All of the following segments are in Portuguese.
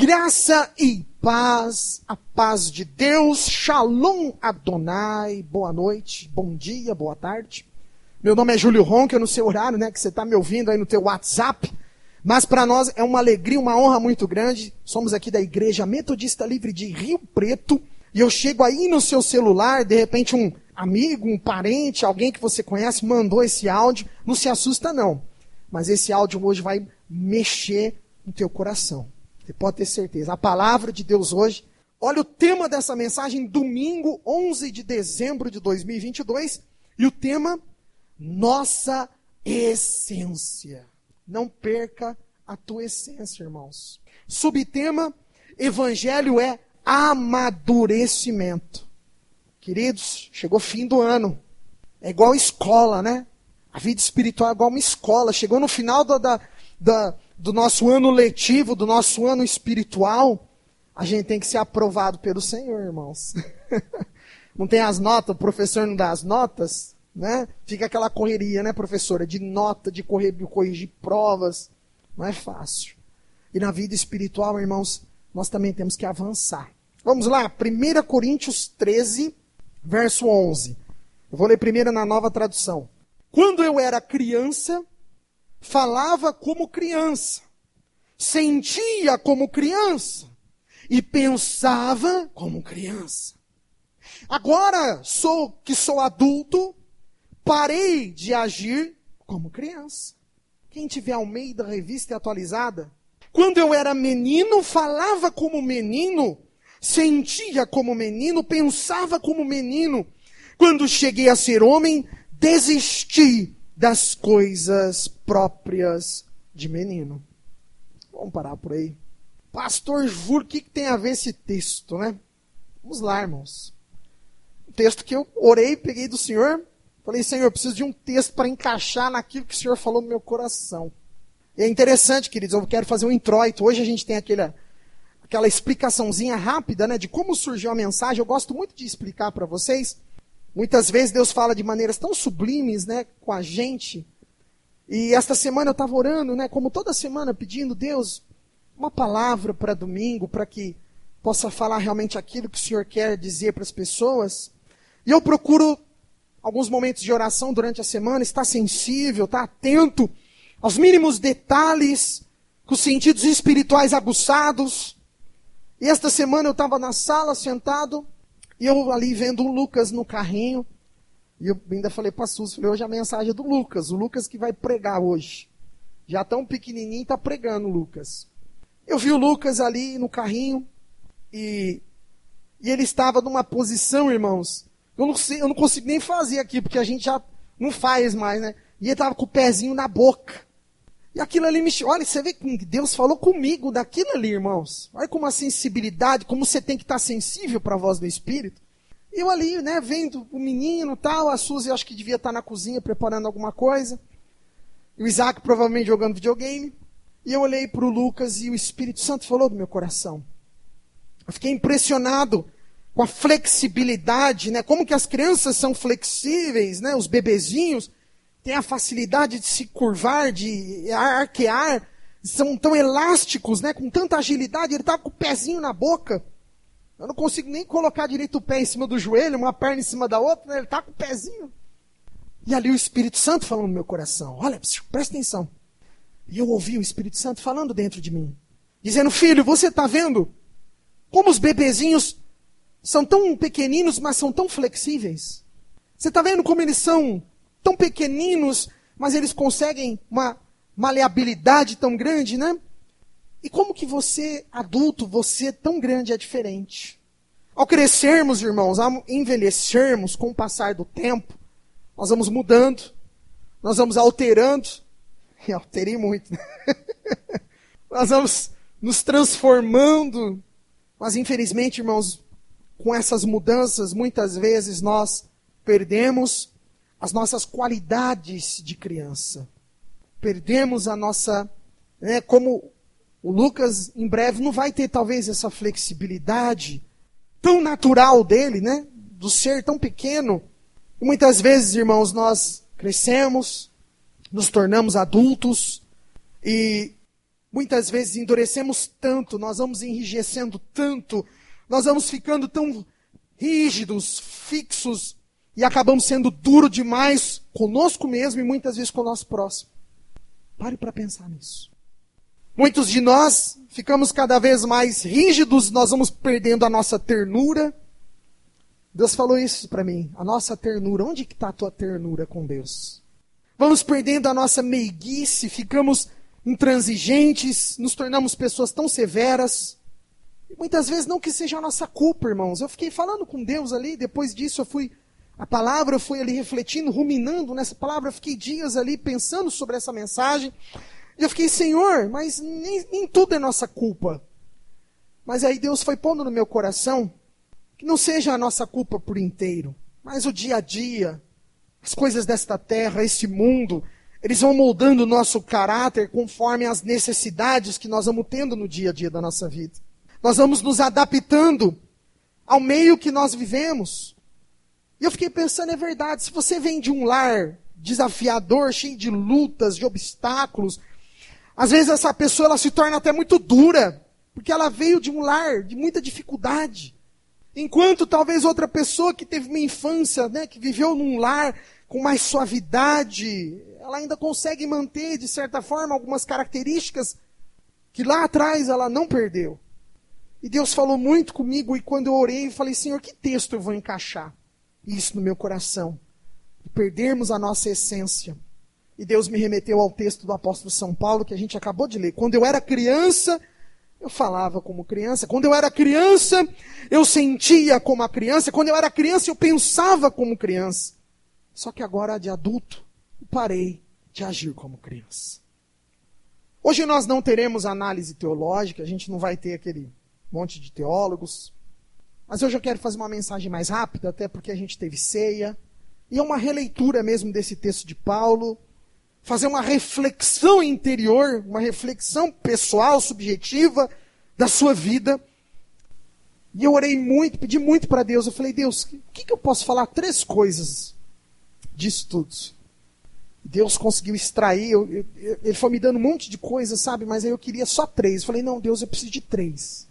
Graça e paz, a paz de Deus, Shalom Adonai, boa noite, bom dia, boa tarde. Meu nome é Júlio Ronca, eu não sei o horário, né, que você está me ouvindo aí no teu WhatsApp, mas para nós é uma alegria, uma honra muito grande. Somos aqui da Igreja Metodista Livre de Rio Preto, e eu chego aí no seu celular, de repente um amigo, um parente, alguém que você conhece, mandou esse áudio, não se assusta não, mas esse áudio hoje vai mexer no teu coração. Você pode ter certeza. A palavra de Deus hoje, olha o tema dessa mensagem, domingo 11 de dezembro de 2022, e o tema, nossa essência. Não perca a tua essência, irmãos. Subtema, evangelho é amadurecimento. Queridos, chegou fim do ano. É igual escola, né? A vida espiritual é igual uma escola. Chegou no final do nosso ano letivo, do nosso ano espiritual, a gente tem que ser aprovado pelo Senhor, irmãos. Não tem as notas, o professor não dá as notas, né? Fica aquela correria, né, professora? De nota, de corrigir provas. Não é fácil. E na vida espiritual, irmãos, nós também temos que avançar. Vamos lá, 1 Coríntios 13, verso 11. Eu vou ler primeiro na Nova Tradução. Quando eu era criança, falava como criança, sentia como criança e pensava como criança. Agora que sou adulto, parei de agir como criança. Quem tiver Almeida, Revista e Atualizada, quando eu era menino, falava como menino, sentia como menino, pensava como menino. Quando cheguei a ser homem, desisti das coisas próprias de menino. Vamos parar por aí. Pastor Júlio, o que tem a ver esse texto, né? Vamos lá, irmãos. Um texto que eu orei, peguei do Senhor. Falei, Senhor, eu preciso de um texto para encaixar naquilo que o Senhor falou no meu coração. E é interessante, queridos, eu quero fazer um introito. Hoje a gente tem aquela explicaçãozinha rápida, né, de como surgiu a mensagem. Eu gosto muito de explicar para vocês. Muitas vezes Deus fala de maneiras tão sublimes, né, com a gente. E esta semana eu estava orando, né, como toda semana, pedindo, Deus, uma palavra para domingo, para que possa falar realmente aquilo que o Senhor quer dizer para as pessoas. E eu procuro, alguns momentos de oração durante a semana, estar sensível, estar atento aos mínimos detalhes, com os sentidos espirituais aguçados. E esta semana eu estava na sala, sentado, e eu ali vendo o Lucas no carrinho, e eu ainda falei para a Suzy, hoje a mensagem é do Lucas, o Lucas que vai pregar hoje. Já tão pequenininho, está pregando o Lucas. Eu vi o Lucas ali no carrinho, e ele estava numa posição, irmãos, eu não consigo nem fazer aqui, porque a gente já não faz mais, né? E ele estava com o pezinho na boca. E aquilo ali olha, você vê que Deus falou comigo daquilo ali, irmãos. Olha como a sensibilidade, como você tem que estar sensível para a voz do Espírito. E eu ali, né, vendo o menino e tal, a Suzy acho que devia estar na cozinha preparando alguma coisa. E o Isaac provavelmente jogando videogame. E eu olhei para o Lucas e o Espírito Santo falou do meu coração. Eu fiquei impressionado com a flexibilidade, né, como que as crianças são flexíveis, né, os bebezinhos. Tem a facilidade de se curvar, de arquear, são tão elásticos, né, com tanta agilidade. Ele estava com o pezinho na boca. Eu não consigo nem colocar direito o pé em cima do joelho, uma perna em cima da outra, né, ele está com o pezinho. E ali o Espírito Santo falando no meu coração, olha, presta atenção. E eu ouvi o Espírito Santo falando dentro de mim, dizendo, filho, você está vendo como os bebezinhos são tão pequeninos, mas são tão flexíveis? Você está vendo como eles são tão pequeninos, mas eles conseguem uma maleabilidade tão grande, né? E como que você, adulto, você tão grande é diferente? Ao crescermos, irmãos, ao envelhecermos com o passar do tempo, nós vamos mudando, nós vamos alterando, e alterei muito, né? Nós vamos nos transformando, mas infelizmente, irmãos, com essas mudanças, muitas vezes nós perdemos as nossas qualidades de criança. Perdemos a nossa, né, como o Lucas em breve não vai ter talvez essa flexibilidade tão natural dele, né, do ser tão pequeno. E muitas vezes, irmãos, nós crescemos, nos tornamos adultos e Muitas vezes endurecemos tanto, nós vamos enrijecendo tanto, nós vamos ficando tão rígidos, fixos, e acabamos sendo duro demais conosco mesmo e muitas vezes com o nosso próximo. Pare para pensar nisso. Muitos de nós ficamos cada vez mais rígidos, nós vamos perdendo a nossa ternura. Deus falou isso para mim, a nossa ternura. Onde que está a tua ternura com Deus? Vamos perdendo a nossa meiguice, ficamos intransigentes, nos tornamos pessoas tão severas. E muitas vezes não que seja a nossa culpa, irmãos. Eu fiquei falando com Deus ali, depois disso eu fui ali refletindo, ruminando nessa palavra, eu fiquei dias ali pensando sobre essa mensagem. E eu fiquei, Senhor, mas nem tudo é nossa culpa. Mas aí Deus foi pondo no meu coração que não seja a nossa culpa por inteiro, mas o dia a dia, as coisas desta terra, esse mundo, eles vão moldando o nosso caráter conforme as necessidades que nós vamos tendo no dia a dia da nossa vida. Nós vamos nos adaptando ao meio que nós vivemos. E eu fiquei pensando, é verdade, se você vem de um lar desafiador, cheio de lutas, de obstáculos, às vezes essa pessoa ela se torna até muito dura, porque ela veio de um lar de muita dificuldade. Enquanto talvez outra pessoa que teve uma infância, que viveu num lar com mais suavidade, ela ainda consegue manter, de certa forma, algumas características que lá atrás ela não perdeu. E Deus falou muito comigo, e quando eu orei, eu falei, Senhor, que texto eu vou encaixar isso no meu coração? Perdermos a nossa essência. E Deus me remeteu ao texto do apóstolo São Paulo, que a gente acabou de ler. Quando eu era criança, eu falava como criança. Quando eu era criança, eu sentia como a criança. Quando eu era criança, eu pensava como criança. Só que agora, de adulto, eu parei de agir como criança. Hoje nós não teremos análise teológica, a gente não vai ter aquele monte de teólogos. Mas hoje eu quero fazer uma mensagem mais rápida, até porque a gente teve ceia. E é uma releitura mesmo desse texto de Paulo. Fazer uma reflexão interior, uma reflexão pessoal, subjetiva da sua vida. E eu orei muito, pedi muito para Deus. Eu falei, Deus, o que eu posso falar? 3 coisas disso tudo. Deus conseguiu extrair, ele foi me dando um monte de coisas, sabe? Mas aí eu queria só 3. Eu falei, não, Deus, eu preciso de 3.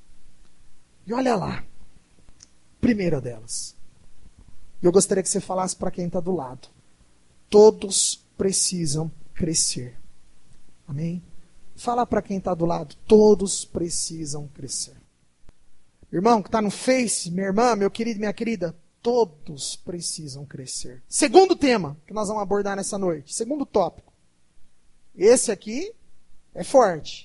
E olha lá, primeira delas. Eu gostaria que você falasse para quem está do lado. Todos precisam crescer. Amém? Fala para quem está do lado. Todos precisam crescer. Irmão que está no Face, minha irmã, meu querido, minha querida, todos precisam crescer. Segundo tema que nós vamos abordar nessa noite. Segundo tópico. Esse aqui é forte.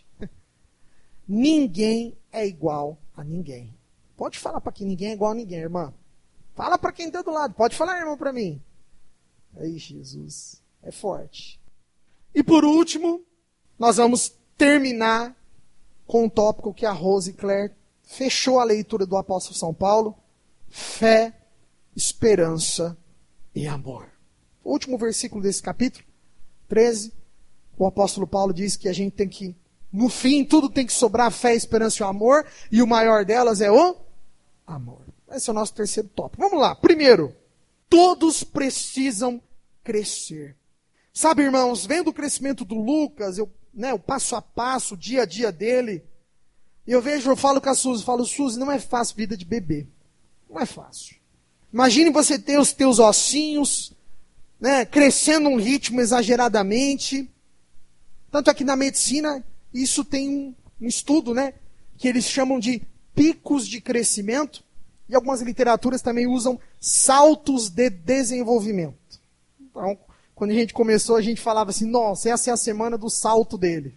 Ninguém é igual a ninguém. Pode falar para quem ninguém é igual a ninguém, irmã. Fala para quem está do lado. Pode falar, irmão, para mim. Aí, Jesus. É forte. E por último, nós vamos terminar com um tópico que a Rose Claire fechou a leitura do apóstolo São Paulo. Fé, esperança e amor. O último versículo desse capítulo, 13, o apóstolo Paulo diz que a gente tem que, no fim, tudo tem que sobrar fé, esperança e o amor, e o maior delas é o amor. Esse é o nosso terceiro tópico. Vamos lá. Primeiro, todos precisam crescer. Sabe, irmãos, vendo o crescimento do Lucas, o passo a passo, o dia a dia dele, eu falo com a Suzy, Suzy, não é fácil vida de bebê. Não é fácil. Imagine você ter os teus ossinhos, crescendo num ritmo exageradamente. Tanto é que na medicina, isso tem um estudo, que eles chamam de picos de crescimento. E algumas literaturas também usam saltos de desenvolvimento. Então, quando a gente começou, a gente falava assim, nossa, essa é a semana do salto dele.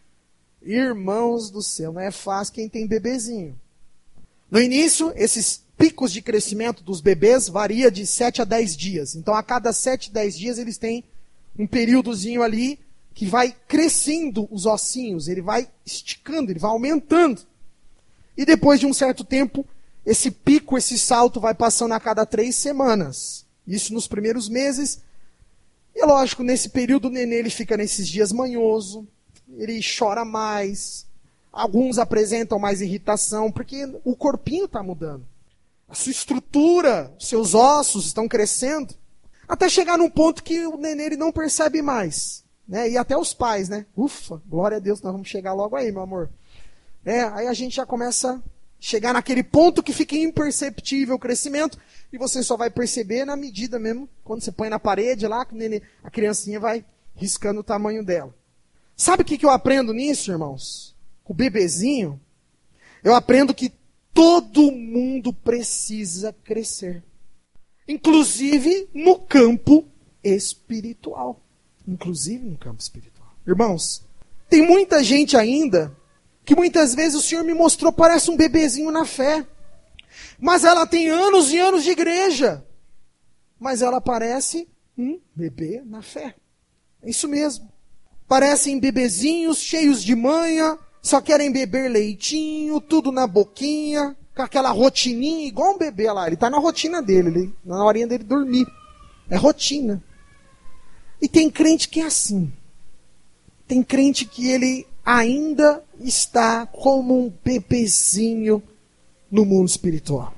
Irmãos do céu, não é fácil quem tem bebezinho. No início, esses picos de crescimento dos bebês varia de 7 a 10 dias. Então, a cada 7, 10 dias, eles têm um períodozinho ali que vai crescendo os ossinhos, ele vai esticando, ele vai aumentando. E depois de um certo tempo, esse pico, esse salto vai passando a cada 3 semanas. Isso nos primeiros meses. E lógico, nesse período o nenê ele fica nesses dias manhoso, ele chora mais, alguns apresentam mais irritação, porque o corpinho está mudando. A sua estrutura, os seus ossos estão crescendo, até chegar num ponto que o nenê ele não percebe mais. né? E até os pais, né? Ufa, glória a Deus, nós vamos chegar logo aí, meu amor. Aí a gente já começa a chegar naquele ponto que fica imperceptível o crescimento, e você só vai perceber na medida mesmo, quando você põe na parede lá, a criancinha vai riscando o tamanho dela. Sabe o que eu aprendo nisso, irmãos? Com o bebezinho, eu aprendo que todo mundo precisa crescer. Inclusive no campo espiritual. Inclusive no campo espiritual. Irmãos, tem muita gente ainda que muitas vezes o Senhor me mostrou, parece um bebezinho na fé. Mas ela tem anos e anos de igreja. Mas ela parece um bebê na fé. É isso mesmo. Parecem bebezinhos cheios de manha, só querem beber leitinho, tudo na boquinha, com aquela rotininha, igual um bebê lá. Ele está na rotina dele, na horinha dele dormir. É rotina. E tem crente que é assim. Tem crente que ele ainda está como um bebezinho no mundo espiritual.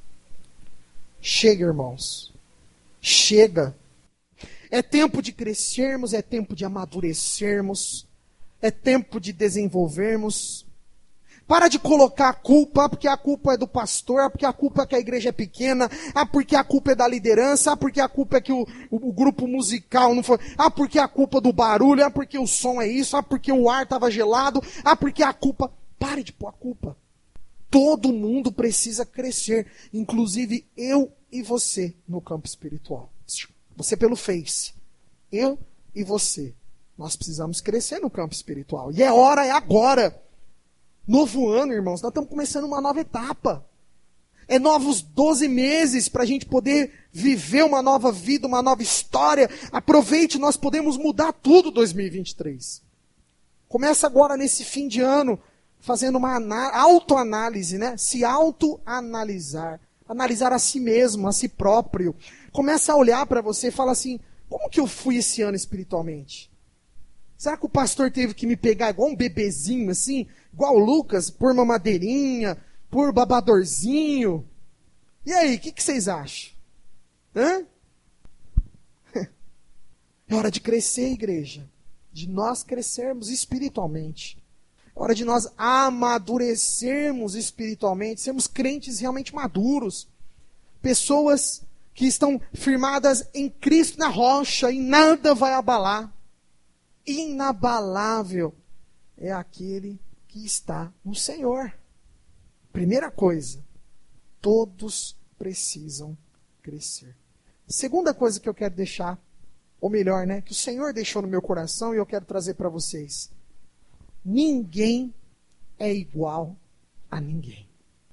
Chega, irmãos. Chega. É tempo de crescermos, é tempo de amadurecermos, é tempo de desenvolvermos. Para de colocar a culpa, porque a culpa é do pastor, porque a culpa é que a igreja é pequena, porque a culpa é da liderança, porque a culpa é que o grupo musical não foi, porque a culpa do barulho, porque o som é isso, porque o ar estava gelado, porque a culpa... Pare de pôr a culpa. Todo mundo precisa crescer, inclusive eu e você no campo espiritual. Você pelo Face, eu e você. Nós precisamos crescer no campo espiritual. E é hora, é agora. Novo ano, irmãos, nós estamos começando uma nova etapa. É novos 12 meses para a gente poder viver uma nova vida, uma nova história. Aproveite, nós podemos mudar tudo 2023. Começa agora nesse fim de ano, fazendo uma autoanálise, né? Se autoanalisar. Analisar a si mesmo, a si próprio. Começa a olhar para você e fala assim, como que eu fui esse ano espiritualmente? Será que o pastor teve que me pegar igual um bebezinho assim? Igual o Lucas, por mamadeirinha, por babadorzinho? E aí, o que vocês acham? É hora de crescer, igreja. De nós crescermos espiritualmente. É hora de nós amadurecermos espiritualmente. Sermos crentes realmente maduros. Pessoas que estão firmadas em Cristo na rocha e nada vai abalar. Inabalável é aquele que está no Senhor. Primeira coisa, todos precisam crescer. Segunda coisa que eu quero deixar, ou melhor, né, que o Senhor deixou no meu coração e eu quero trazer para vocês. Ninguém é igual a ninguém.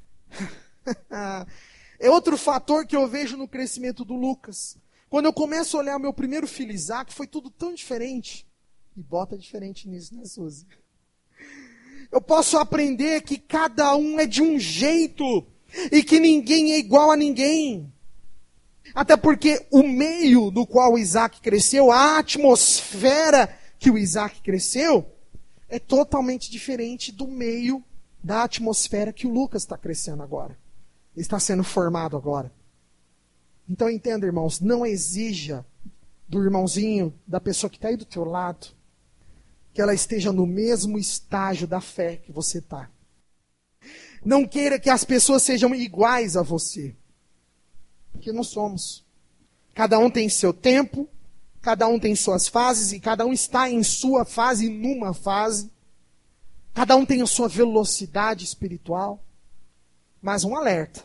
É outro fator que eu vejo no crescimento do Lucas. Quando eu começo a olhar o meu primeiro filho, Isaac, foi tudo tão diferente. E bota diferente nisso, né, Suzy? Eu posso aprender que cada um é de um jeito. E que ninguém é igual a ninguém. Até porque o meio no qual o Isaac cresceu, a atmosfera que o Isaac cresceu, é totalmente diferente do meio da atmosfera que o Lucas está crescendo agora. Está sendo formado agora. Então entenda, irmãos, não exija do irmãozinho, da pessoa que está aí do teu lado, que ela esteja no mesmo estágio da fé que você está. Não queira que as pessoas sejam iguais a você. Porque não somos. Cada um tem seu tempo, cada um tem suas fases, e cada um está em sua fase, numa fase. Cada um tem a sua velocidade espiritual. Mas um alerta.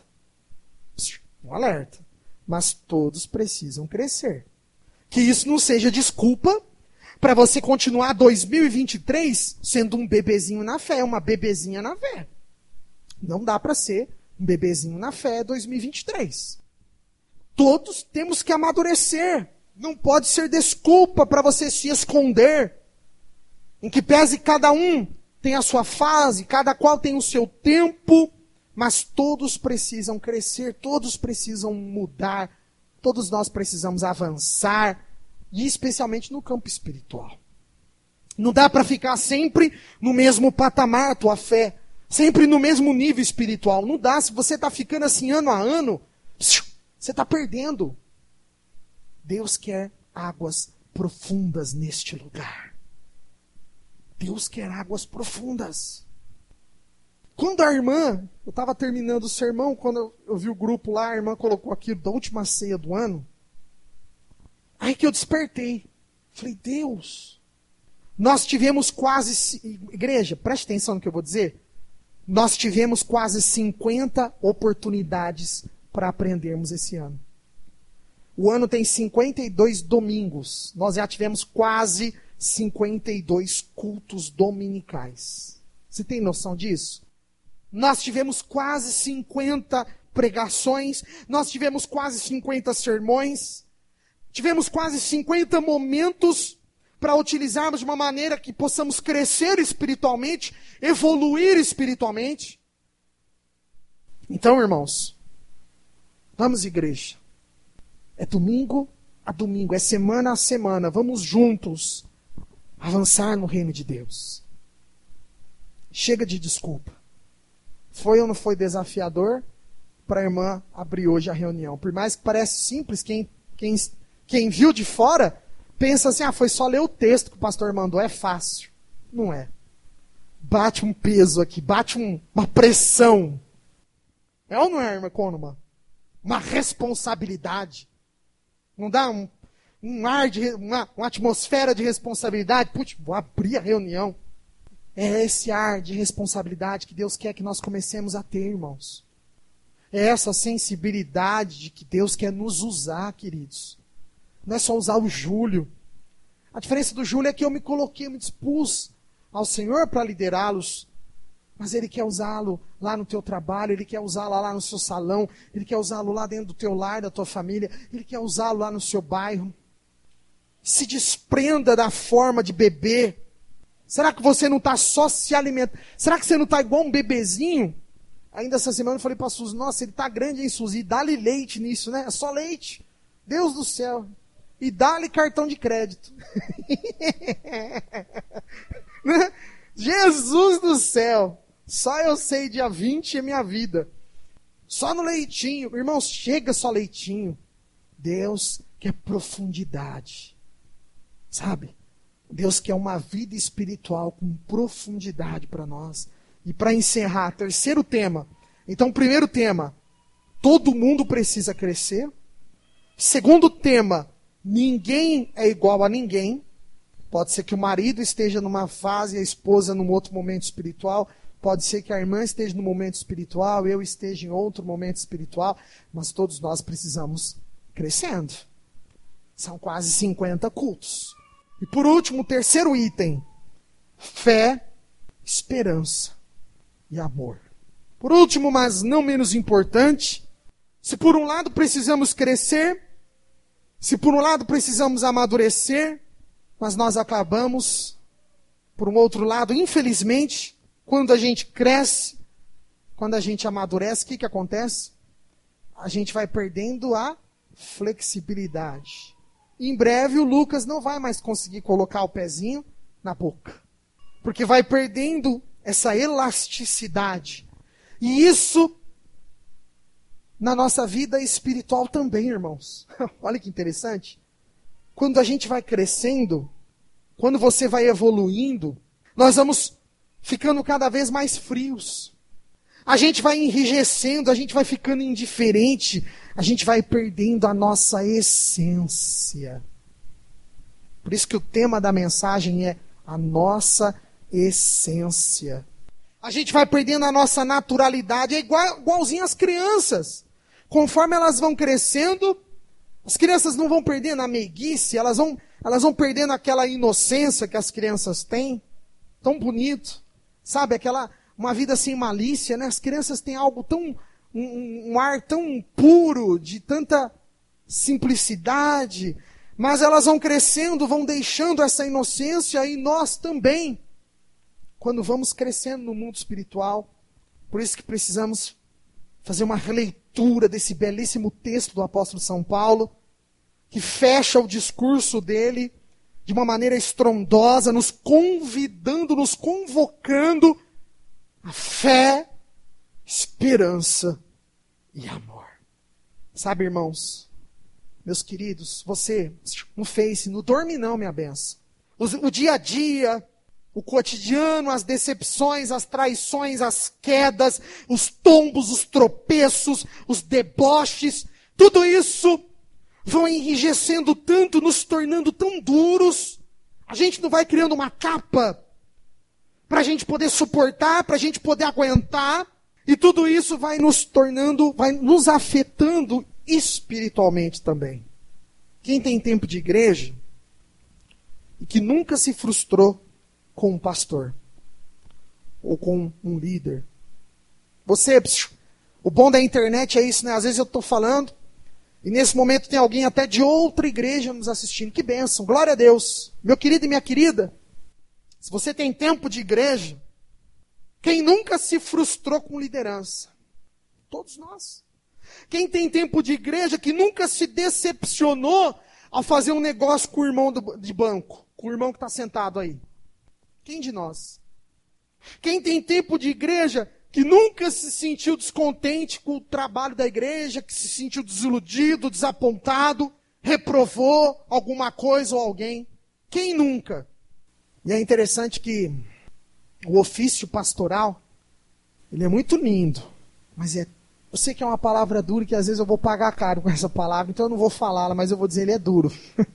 Mas todos precisam crescer. Que isso não seja desculpa para você continuar 2023 sendo um bebezinho na fé, uma bebezinha na fé. Não dá para ser um bebezinho na fé 2023. Todos temos que amadurecer. Não pode ser desculpa para você se esconder. Em que pese cada um tem a sua fase, cada qual tem o seu tempo, mas todos precisam crescer, todos precisam mudar, todos nós precisamos avançar, e especialmente no campo espiritual. Não dá para ficar sempre no mesmo patamar a tua fé, sempre no mesmo nível espiritual. Não dá. Se você está ficando assim ano a ano, você está perdendo. Deus quer águas profundas neste lugar. Deus quer águas profundas. Quando a irmã, eu estava terminando o sermão, quando eu vi o grupo lá, a irmã colocou aquilo da última ceia do ano. Aí que eu despertei. Falei, Deus, nós tivemos quase... Igreja, preste atenção no que eu vou dizer. Nós tivemos quase 50 oportunidades para aprendermos esse ano. O ano tem 52 domingos. Nós já tivemos quase 52 cultos dominicais. Você tem noção disso? Nós tivemos quase 50 pregações, nós tivemos quase 50 sermões, tivemos quase 50 momentos para utilizarmos de uma maneira que possamos crescer espiritualmente, evoluir espiritualmente. Então, irmãos, vamos igreja. É domingo a domingo, é semana a semana, vamos juntos avançar no reino de Deus. Chega de desculpa. Foi ou não foi desafiador para a irmã abrir hoje a reunião? Por mais que pareça simples, quem viu de fora, pensa assim, foi só ler o texto que o pastor mandou, é fácil. Não é. Bate um peso aqui, bate uma pressão. É ou não é, irmã Cônoma? Uma responsabilidade. Não dá um ar uma atmosfera de responsabilidade? Putz, vou abrir a reunião. É esse ar de responsabilidade que Deus quer que nós comecemos a ter, irmãos. É essa sensibilidade de que Deus quer nos usar, queridos. Não é só usar o Júlio. A diferença do Júlio é que eu me coloquei, eu me dispus ao Senhor para liderá-los. Mas Ele quer usá-lo lá no teu trabalho, Ele quer usá-lo lá no seu salão, Ele quer usá-lo lá dentro do teu lar, da tua família, Ele quer usá-lo lá no seu bairro. Se desprenda da forma de bebê. Será que você não está só se alimentando? Será que você não está igual um bebezinho? Ainda essa semana eu falei para a Suzy, nossa, ele está grande, hein, Suzy? Dá-lhe leite nisso, né? É só leite. Deus do céu. E dá-lhe cartão de crédito. Jesus do céu. Só eu sei dia 20 é minha vida. Só no leitinho. Irmãos, chega só leitinho. Deus quer profundidade. Sabe? Deus quer uma vida espiritual com profundidade para nós. E para encerrar, terceiro tema. Então, primeiro tema, todo mundo precisa crescer. Segundo tema, ninguém é igual a ninguém. Pode ser que o marido esteja numa fase e a esposa num outro momento espiritual. Pode ser que a irmã esteja num momento espiritual, eu esteja em outro momento espiritual. Mas todos nós precisamos crescendo. São quase 50 cultos. E por último, o terceiro item, fé, esperança e amor. Por último, mas não menos importante, se por um lado precisamos crescer, se por um lado precisamos amadurecer, mas nós acabamos, por um outro lado, infelizmente, quando a gente cresce, quando a gente amadurece, o que acontece? A gente vai perdendo a flexibilidade. Em breve o Lucas não vai mais conseguir colocar o pezinho na boca. Porque vai perdendo essa elasticidade. E isso na nossa vida espiritual também, irmãos. Olha que interessante. Quando a gente vai crescendo, quando você vai evoluindo, nós vamos ficando cada vez mais frios. A gente vai enrijecendo, a gente vai ficando indiferente, a gente vai perdendo a nossa essência. Por isso que o tema da mensagem é a nossa essência. A gente vai perdendo a nossa naturalidade, é igualzinho às crianças. Conforme elas vão crescendo, as crianças não vão perdendo a meiguice, elas vão perdendo aquela inocência que as crianças têm. Tão bonito. Sabe, uma vida sem malícia, né? As crianças têm algo tão, um ar tão puro, de tanta simplicidade, mas elas vão crescendo, vão deixando essa inocência, e nós também, quando vamos crescendo no mundo espiritual. Por isso que precisamos fazer uma releitura desse belíssimo texto do apóstolo São Paulo, que fecha o discurso dele de uma maneira estrondosa, nos convidando, nos convocando a fé, esperança e amor. Sabe, irmãos, meus queridos, você, no Face, não dorme não, minha benção. O dia a dia, o cotidiano, as decepções, as traições, as quedas, os tombos, os tropeços, os deboches, tudo isso vão enrijecendo tanto, nos tornando tão duros. A gente não vai criando uma capa para a gente poder suportar, para a gente poder aguentar. E tudo isso vai nos tornando, vai nos afetando espiritualmente também. Quem tem tempo de igreja e que nunca se frustrou com um pastor ou com um líder. Você, o bom da internet é isso, né? Às vezes eu estou falando e nesse momento tem alguém até de outra igreja nos assistindo. Que bênção, glória a Deus. Meu querido e minha querida, se você tem tempo de igreja, quem nunca se frustrou com liderança? Todos nós. Quem tem tempo de igreja que nunca se decepcionou ao fazer um negócio com o irmão de banco, com o irmão que está sentado aí? Quem de nós? Quem tem tempo de igreja que nunca se sentiu descontente com o trabalho da igreja, que se sentiu desiludido, desapontado, reprovou alguma coisa ou alguém? Quem nunca? E é interessante que o ofício pastoral, ele é muito lindo, mas eu sei que é uma palavra dura, que às vezes eu vou pagar caro com essa palavra, então eu não vou falá-la, mas eu vou dizer, ele é duro.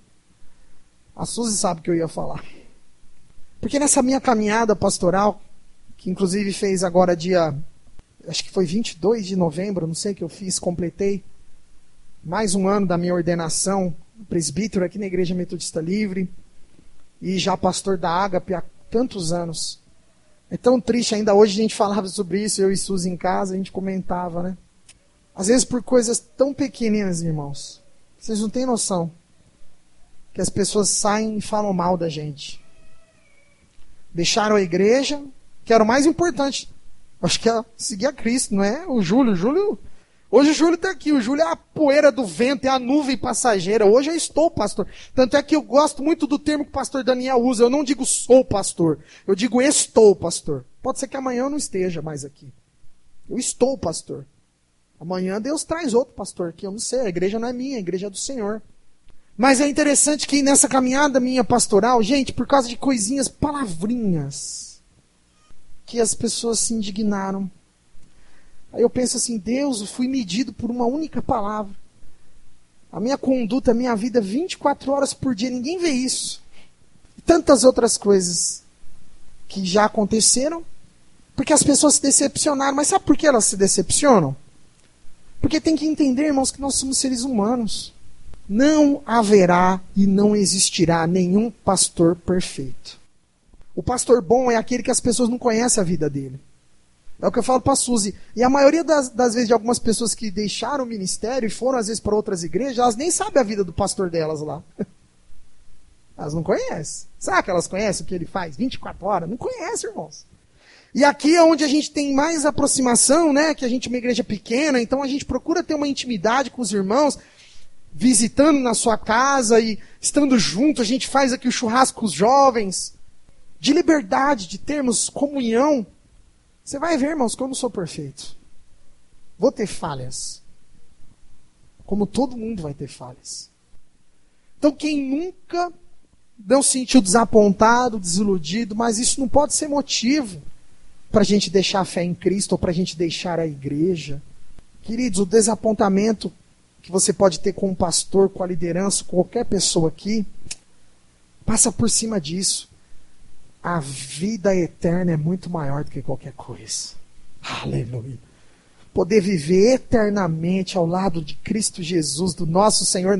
A Suzy sabe o que eu ia falar. Porque nessa minha caminhada pastoral, que inclusive fez agora acho que foi 22 de novembro, não sei o que eu fiz, completei mais um ano da minha ordenação, presbítero aqui na Igreja Metodista Livre, e já pastor da Ágape há tantos anos. É tão triste, ainda hoje a gente falava sobre isso, eu e Suzy em casa, a gente comentava, né? Às vezes por coisas tão pequeninas, irmãos. Vocês não têm noção que as pessoas saem e falam mal da gente. Deixaram a igreja, que era o mais importante. Acho que é seguir a Cristo, não é? O Júlio... Hoje o Júlio está aqui, o Júlio é a poeira do vento, é a nuvem passageira. Hoje eu estou pastor. Tanto é que eu gosto muito do termo que o pastor Daniel usa. Eu não digo sou pastor, eu digo estou pastor. Pode ser que amanhã eu não esteja mais aqui. Eu estou pastor. Amanhã Deus traz outro pastor aqui, eu não sei. A igreja não é minha, a igreja é do Senhor. Mas é interessante que nessa caminhada minha pastoral, gente, por causa de coisinhas, palavrinhas, que as pessoas se indignaram. Aí eu penso assim, Deus, eu fui medido por uma única palavra. A minha conduta, a minha vida, 24 horas por dia, ninguém vê isso. E tantas outras coisas que já aconteceram, porque as pessoas se decepcionaram. Mas sabe por que elas se decepcionam? Porque tem que entender, irmãos, que nós somos seres humanos. Não haverá e não existirá nenhum pastor perfeito. O pastor bom é aquele que as pessoas não conhecem a vida dele. É o que eu falo para a Suzy. E a maioria das vezes de algumas pessoas que deixaram o ministério e foram às vezes para outras igrejas, elas nem sabem a vida do pastor delas lá. Elas não conhecem. Sabe que elas conhecem o que ele faz 24 horas? Não conhecem, irmãos. E aqui é onde a gente tem mais aproximação, né? Que a gente é uma igreja pequena, então a gente procura ter uma intimidade com os irmãos, visitando na sua casa e estando junto, a gente faz aqui o churrasco com os jovens, de liberdade, de termos comunhão. Você vai ver, irmãos, que eu não sou perfeito. Vou ter falhas. Como todo mundo vai ter falhas. Então quem nunca não se sentiu desapontado, desiludido, mas isso não pode ser motivo para a gente deixar a fé em Cristo ou para a gente deixar a igreja. Queridos, o desapontamento que você pode ter com um pastor, com a liderança, com qualquer pessoa aqui, passa por cima disso. A vida eterna é muito maior do que qualquer coisa. Aleluia. Poder viver eternamente ao lado de Cristo Jesus, do nosso Senhor,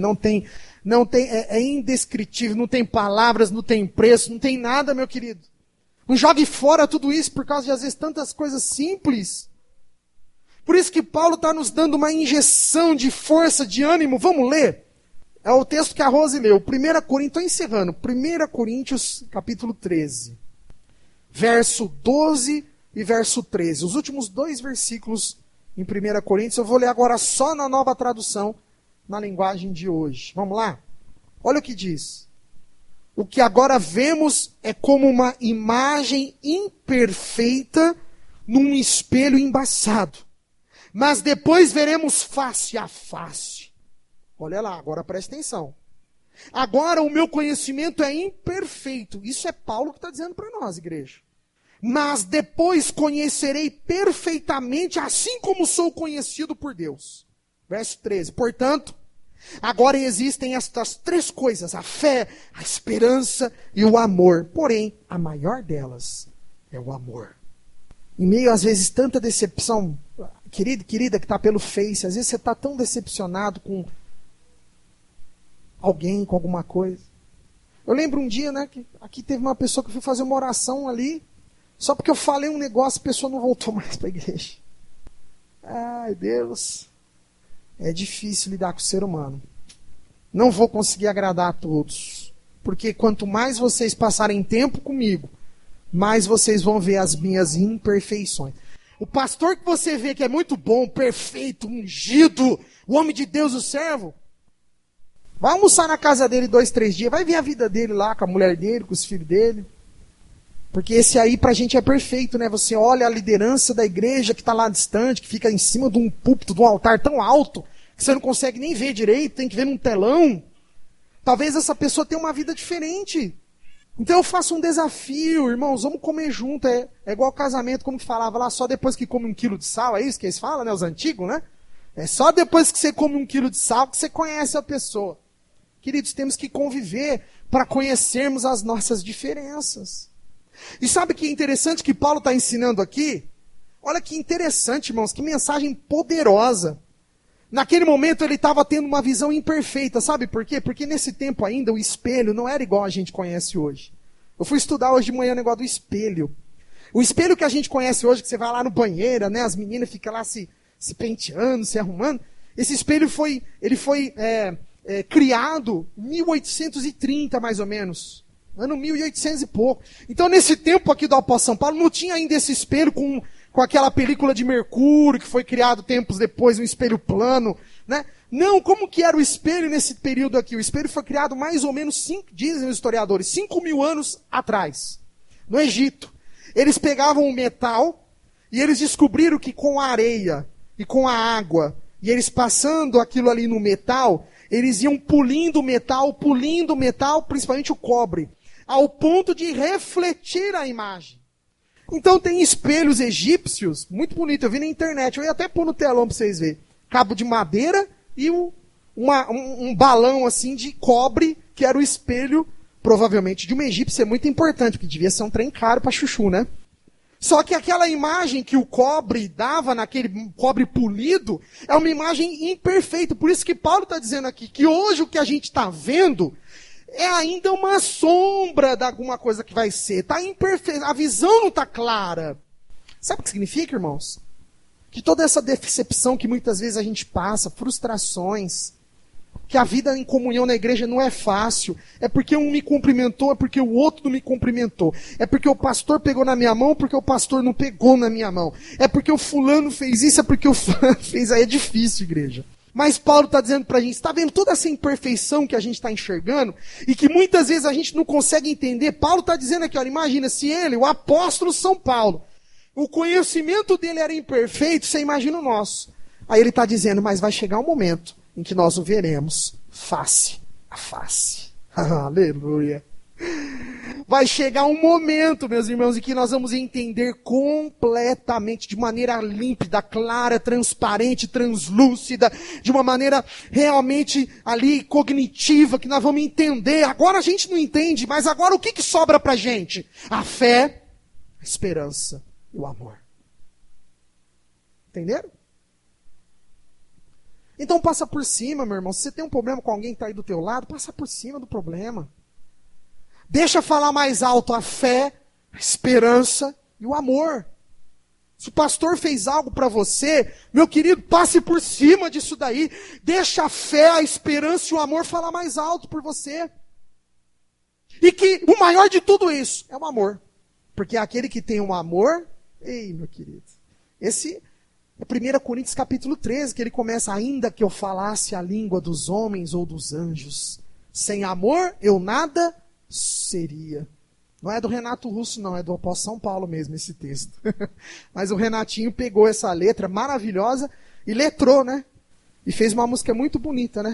é indescritível, não tem palavras, não tem preço, não tem nada, meu querido. Não jogue fora tudo isso por causa de, às vezes, tantas coisas simples. Por isso que Paulo está nos dando uma injeção de força, de ânimo. Vamos ler? É o texto que a Rose leu. 1 Coríntios, estou encerrando. 1 Coríntios, capítulo 13. Verso 12 e verso 13. Os últimos 2 versículos em 1 Coríntios. Eu vou ler agora só na nova tradução, na linguagem de hoje. Vamos lá? Olha o que diz. O que agora vemos é como uma imagem imperfeita num espelho embaçado. Mas depois veremos face a face. Olha lá, agora presta atenção. Agora o meu conhecimento é imperfeito. Isso é Paulo que está dizendo para nós, igreja. Mas depois conhecerei perfeitamente, assim como sou conhecido por Deus. Verso 13. Portanto, agora existem estas 3 coisas: a fé, a esperança e o amor. Porém, a maior delas é o amor. Em meio, às vezes, tanta decepção, querido, querida, que está pelo Face, às vezes você está tão decepcionado com alguém, com alguma coisa. Eu lembro um dia, né, que aqui teve uma pessoa que foi fazer uma oração ali, só porque eu falei um negócio, a pessoa não voltou mais para a igreja. Ai, Deus, é difícil lidar com o ser humano. Não vou conseguir agradar a todos, porque quanto mais vocês passarem tempo comigo, mais vocês vão ver as minhas imperfeições. O pastor que você vê que é muito bom, perfeito, ungido, o homem de Deus, o servo, vai almoçar na casa dele 2, 3 dias, vai ver a vida dele lá, com a mulher dele, com os filhos dele. Porque esse aí pra gente é perfeito, né? Você olha a liderança da igreja que está lá distante, que fica em cima de um púlpito, de um altar tão alto, que você não consegue nem ver direito, tem que ver num telão. Talvez essa pessoa tenha uma vida diferente. Então eu faço um desafio, irmãos, vamos comer junto. É igual casamento, como que falava lá, só depois que come 1 quilo de sal, é isso que eles falam, né? Os antigos, né? É só depois que você come 1 quilo de sal que você conhece a pessoa. Queridos, temos que conviver para conhecermos as nossas diferenças. E sabe que interessante que Paulo está ensinando aqui? Olha que interessante, irmãos, que mensagem poderosa. Naquele momento ele estava tendo uma visão imperfeita, sabe por quê? Porque nesse tempo ainda o espelho não era igual a gente conhece hoje. Eu fui estudar hoje de manhã o negócio do espelho. O espelho que a gente conhece hoje, que você vai lá no banheiro, né, as meninas ficam lá se penteando, se arrumando. Esse espelho foi criado em 1830, mais ou menos. Ano 1800 e pouco. Então, nesse tempo aqui do apóstolo São Paulo, não tinha ainda esse espelho com aquela película de mercúrio, que foi criado tempos depois, um espelho plano, né? Não, como que era o espelho nesse período aqui? O espelho foi criado mais ou menos, dizem os historiadores, 5.000 anos atrás, no Egito. Eles pegavam o metal e eles descobriram que com a areia e com a água, e eles passando aquilo ali no metal, eles iam pulindo o metal, principalmente o cobre, ao ponto de refletir a imagem. Então tem espelhos egípcios, muito bonito, eu vi na internet, eu ia até pôr no telão para vocês verem. Cabo de madeira e um balão assim de cobre, que era o espelho, provavelmente de uma egípcia muito importante, porque devia ser um trem caro para chuchu, né? Só que aquela imagem que o cobre dava, naquele cobre polido, é uma imagem imperfeita. Por isso que Paulo está dizendo aqui, que hoje o que a gente está vendo é ainda uma sombra de alguma coisa que vai ser. Está imperfeito, a visão não está clara. Sabe o que significa, irmãos? Que toda essa decepção que muitas vezes a gente passa, frustrações, que a vida em comunhão na igreja não é fácil. É porque um me cumprimentou, é porque o outro não me cumprimentou. É porque o pastor pegou na minha mão, porque o pastor não pegou na minha mão. É porque o fulano fez isso, é porque o fulano fez. Aí é difícil, igreja. Mas Paulo está dizendo para a gente, está vendo toda essa imperfeição que a gente está enxergando e que muitas vezes a gente não consegue entender? Paulo está dizendo aqui, olha, imagina, se ele, o apóstolo São Paulo, o conhecimento dele era imperfeito, você imagina o nosso. Aí ele está dizendo, mas vai chegar um momento em que nós o veremos face a face. Aleluia. Vai chegar um momento, meus irmãos, em que nós vamos entender completamente, de maneira límpida, clara, transparente, translúcida, de uma maneira realmente ali cognitiva, que nós vamos entender. Agora a gente não entende, mas agora o que sobra pra gente? A fé, a esperança e o amor. Entenderam? Então passa por cima, meu irmão. Se você tem um problema com alguém que está aí do teu lado, passa por cima do problema. Deixa falar mais alto a fé, a esperança e o amor. Se o pastor fez algo para você, meu querido, passe por cima disso daí. Deixa a fé, a esperança e o amor falar mais alto por você. E que o maior de tudo isso é o amor. Porque aquele que tem um amor, ei, meu querido, esse é 1 Coríntios capítulo 13, que ele começa, ainda que eu falasse a língua dos homens ou dos anjos, sem amor eu nada seria. Não é do Renato Russo, não, é do apóstolo São Paulo mesmo esse texto. Mas o Renatinho pegou essa letra maravilhosa e letrou, né? E fez uma música muito bonita, né?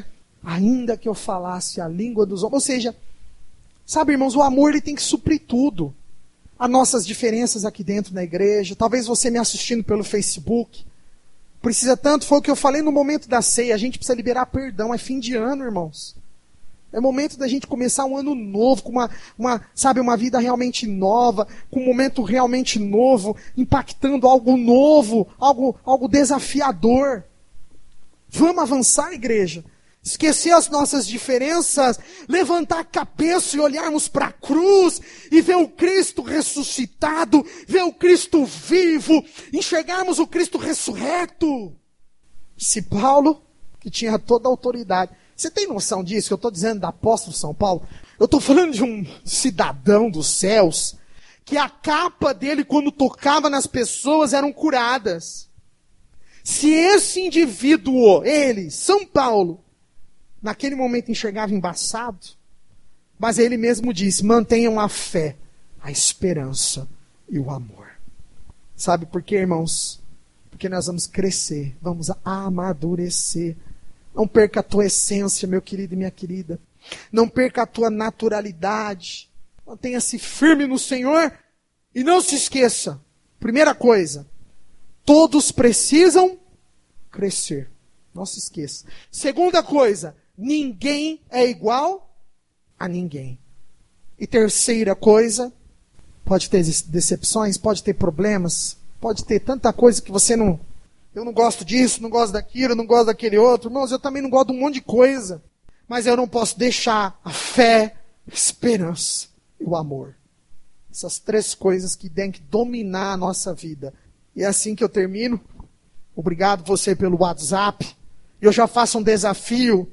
Ainda que eu falasse a língua dos homens. Ou seja, sabe, irmãos, o amor ele tem que suprir tudo. As nossas diferenças aqui dentro da igreja. Talvez você me assistindo pelo Facebook. Precisa tanto, foi o que eu falei no momento da ceia. A gente precisa liberar perdão. É fim de ano, irmãos. É momento da gente começar um ano novo, com uma vida realmente nova, com um momento realmente novo, impactando algo novo, algo desafiador. Vamos avançar, igreja. Esquecer as nossas diferenças, levantar a cabeça e olharmos para a cruz e ver o Cristo ressuscitado, ver o Cristo vivo, enxergarmos o Cristo ressurreto. Se Paulo, que tinha toda a autoridade, você tem noção disso que eu estou dizendo do apóstolo São Paulo? Eu estou falando de um cidadão dos céus, que a capa dele quando tocava nas pessoas eram curadas. Se esse indivíduo, ele, São Paulo, naquele momento enxergava embaçado, mas ele mesmo disse, mantenham a fé, a esperança e o amor. Sabe por quê, irmãos? Porque nós vamos crescer, vamos amadurecer. Não perca a tua essência, meu querido e minha querida. Não perca a tua naturalidade. Mantenha-se firme no Senhor e não se esqueça. Primeira coisa, todos precisam crescer. Não se esqueça. Segunda coisa, ninguém é igual a ninguém. E terceira coisa, pode ter decepções, pode ter problemas, pode ter tanta coisa que você não... Eu não gosto disso, não gosto daquilo, não gosto daquele outro. Irmãos, eu também não gosto de um monte de coisa. Mas eu não posso deixar a fé, a esperança e o amor. Essas três coisas que têm que dominar a nossa vida. E é assim que eu termino. Obrigado você pelo WhatsApp. Eu já faço um desafio.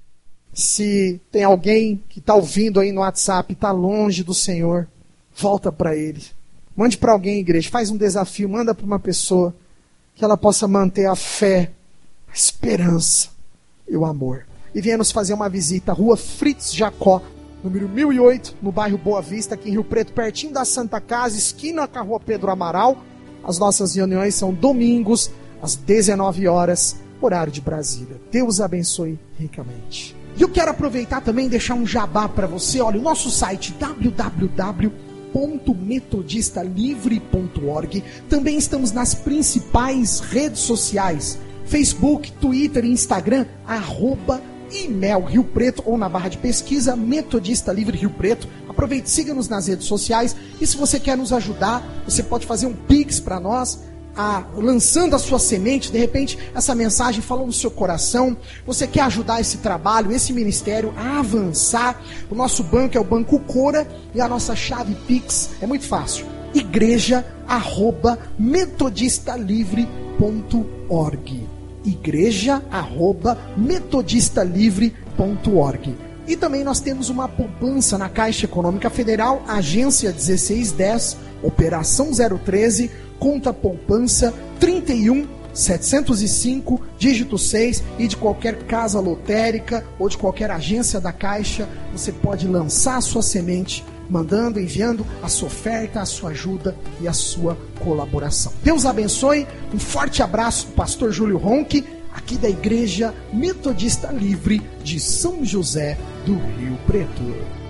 Se tem alguém que está ouvindo aí no WhatsApp e está longe do Senhor, volta para Ele. Mande para alguém, igreja. Faz um desafio, manda para uma pessoa. Que ela possa manter a fé, a esperança e o amor. E venha nos fazer uma visita, Rua Fritz Jacó, número 1008, no bairro Boa Vista, aqui em Rio Preto, pertinho da Santa Casa, esquina com a Rua Pedro Amaral. As nossas reuniões são domingos, às 19 horas, horário de Brasília. Deus abençoe ricamente. E eu quero aproveitar também e deixar um jabá para você. Olha, o nosso site www.metodistalivre.org. Também estamos nas principais redes sociais: Facebook, Twitter e Instagram, @IMEL Rio Preto, ou na barra de pesquisa Metodista Livre Rio Preto. Aproveite, siga-nos nas redes sociais. E se você quer nos ajudar, você pode fazer um Pix para nós, lançando a sua semente. De repente essa mensagem falou no seu coração, você quer ajudar esse trabalho, esse ministério a avançar. O nosso banco é o Banco Cora e a nossa chave Pix é muito fácil: igreja@metodistalivre.org. igreja@metodistalivre.org. E também nós temos uma poupança na Caixa Econômica Federal, agência 1610, operação 013, conta poupança 31.705, dígito 6, e de qualquer casa lotérica ou de qualquer agência da Caixa, você pode lançar a sua semente, mandando, enviando a sua oferta, a sua ajuda e a sua colaboração. Deus abençoe, um forte abraço do pastor Júlio Ronque, aqui da Igreja Metodista Livre de São José do Rio Preto.